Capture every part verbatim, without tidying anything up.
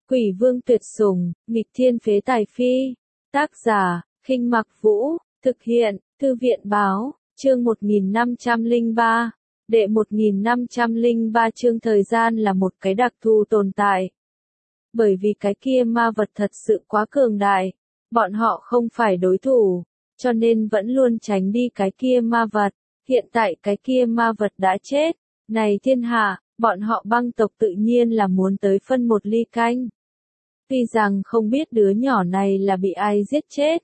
Quỷ vương tuyệt sủng, nghịch thiên phế tài phi. Tác giả, Khinh Mặc Vũ, thực hiện, Thư viện báo, chương một nghìn năm trăm lẻ ba. Đệ một nghìn năm trăm lẻ ba chương thời gian là một cái đặc thù tồn tại. Bởi vì cái kia ma vật thật sự quá cường đại, bọn họ không phải đối thủ, cho nên vẫn luôn tránh đi cái kia ma vật. Hiện tại cái kia ma vật đã chết, này thiên hạ, bọn họ băng tộc tự nhiên là muốn tới phân một ly canh. Tuy rằng không biết đứa nhỏ này là bị ai giết chết.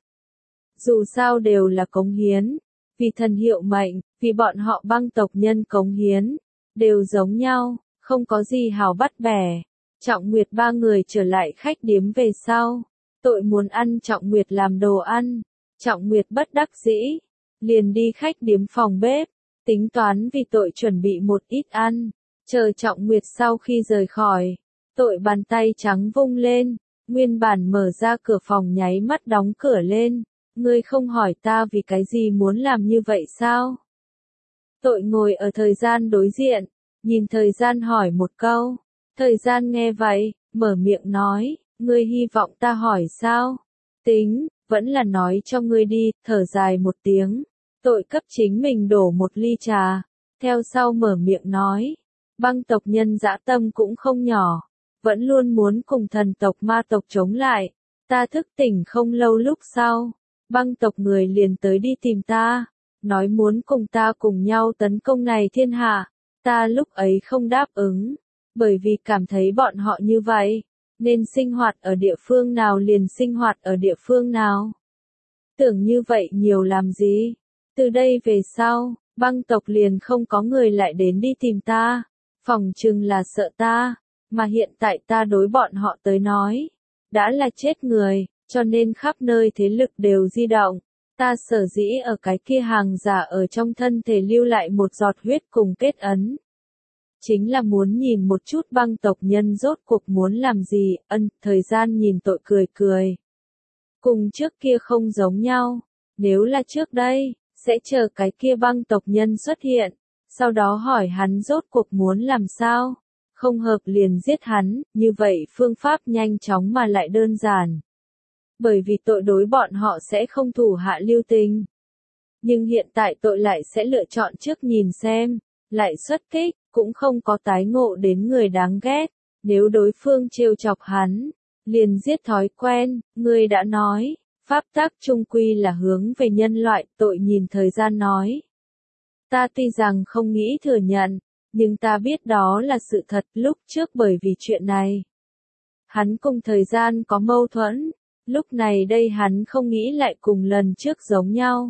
Dù sao đều là cống hiến, vì thần hiệu mệnh, vì bọn họ băng tộc nhân cống hiến, đều giống nhau, không có gì hào bắt bẻ. Trọng Nguyệt ba người trở lại khách điếm về sau, tội muốn ăn Trọng Nguyệt làm đồ ăn, Trọng Nguyệt bất đắc dĩ, liền đi khách điếm phòng bếp, tính toán vì tội chuẩn bị một ít ăn, chờ Trọng Nguyệt sau khi rời khỏi, tội bàn tay trắng vung lên, nguyên bản mở ra cửa phòng nháy mắt đóng cửa lên, ngươi không hỏi ta vì cái gì muốn làm như vậy sao? Tội ngồi ở thời gian đối diện, nhìn thời gian hỏi một câu, thời gian nghe vậy, mở miệng nói, ngươi hy vọng ta hỏi sao? Tính, vẫn là nói cho ngươi đi, thở dài một tiếng, tội cấp chính mình đổ một ly trà, theo sau mở miệng nói, băng tộc nhân dã tâm cũng không nhỏ, vẫn luôn muốn cùng thần tộc ma tộc chống lại, ta thức tỉnh không lâu lúc sau, băng tộc người liền tới đi tìm ta, nói muốn cùng ta cùng nhau tấn công này thiên hạ, ta lúc ấy không đáp ứng, bởi vì cảm thấy bọn họ như vậy, nên sinh hoạt ở địa phương nào liền sinh hoạt ở địa phương nào. Tưởng như vậy nhiều làm gì, từ đây về sau, băng tộc liền không có người lại đến đi tìm ta, phòng chừng là sợ ta, mà hiện tại ta đối bọn họ tới nói, đã là chết người, cho nên khắp nơi thế lực đều di động, ta sở dĩ ở cái kia hàng giả ở trong thân thể lưu lại một giọt huyết cùng kết ấn. Chính là muốn nhìn một chút băng tộc nhân rốt cuộc muốn làm gì, ân, thời gian nhìn tội cười cười. Cùng trước kia không giống nhau, nếu là trước đây, sẽ chờ cái kia băng tộc nhân xuất hiện, sau đó hỏi hắn rốt cuộc muốn làm sao, không hợp liền giết hắn, như vậy phương pháp nhanh chóng mà lại đơn giản. Bởi vì tội đối bọn họ sẽ không thủ hạ lưu tình. Nhưng hiện tại tội lại sẽ lựa chọn trước nhìn xem, lại xuất kích, cũng không có tái ngộ đến người đáng ghét, nếu đối phương trêu chọc hắn, liền giết thói quen, ngươi đã nói, pháp tắc trung quy là hướng về nhân loại, tội nhìn thời gian nói. Ta tuy rằng không nghĩ thừa nhận, nhưng ta biết đó là sự thật lúc trước bởi vì chuyện này. Hắn cùng thời gian có mâu thuẫn, lúc này đây hắn không nghĩ lại cùng lần trước giống nhau.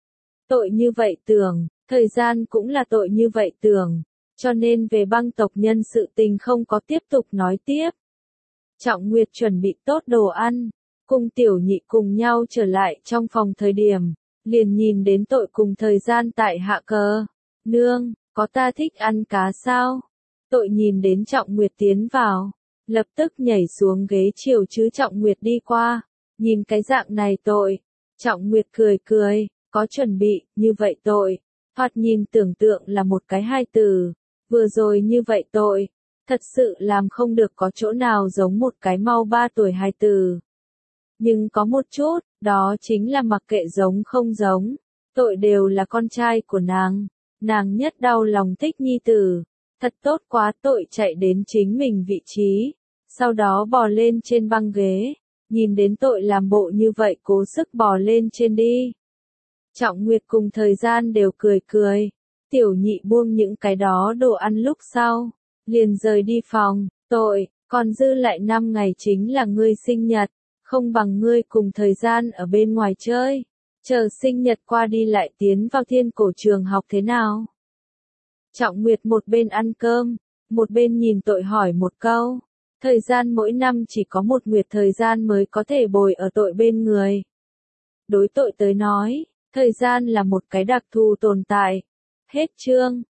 Tội như vậy tưởng, thời gian cũng là tội như vậy tưởng, cho nên về băng tộc nhân sự tình không có tiếp tục nói tiếp. Trọng Nguyệt chuẩn bị tốt đồ ăn, cùng tiểu nhị cùng nhau trở lại trong phòng thời điểm, liền nhìn đến tội cùng thời gian tại hạ cờ. Nương, có ta thích ăn cá sao? Tội nhìn đến Trọng Nguyệt tiến vào, lập tức nhảy xuống ghế chiều chứ Trọng Nguyệt đi qua, nhìn cái dạng này tội. Trọng Nguyệt cười cười, có chuẩn bị, như vậy tội. Thoạt nhìn tưởng tượng là một cái hai từ, vừa rồi như vậy tội. Thật sự làm không được có chỗ nào giống một cái mau ba tuổi hai từ. Nhưng có một chút, đó chính là mặc kệ giống không giống, tội đều là con trai của nàng. Nàng nhất đau lòng thích nhi tử, thật tốt quá tội chạy đến chính mình vị trí, sau đó bò lên trên băng ghế, nhìn đến tội làm bộ như vậy cố sức bò lên trên đi. Trọng Nguyệt cùng thời gian đều cười cười, tiểu nhị buông những cái đó đồ ăn lúc sau, liền rời đi phòng, tội, còn dư lại năm ngày chính là ngươi sinh nhật, không bằng ngươi cùng thời gian ở bên ngoài chơi. Chờ sinh nhật qua đi lại tiến vào thiên cổ trường học thế nào? Trọng Nguyệt một bên ăn cơm, một bên nhìn tội hỏi một câu. Thời gian mỗi năm chỉ có một nguyệt thời gian mới có thể bồi ở tội bên người. Đối tội tới nói, thời gian là một cái đặc thù tồn tại. Hết chương.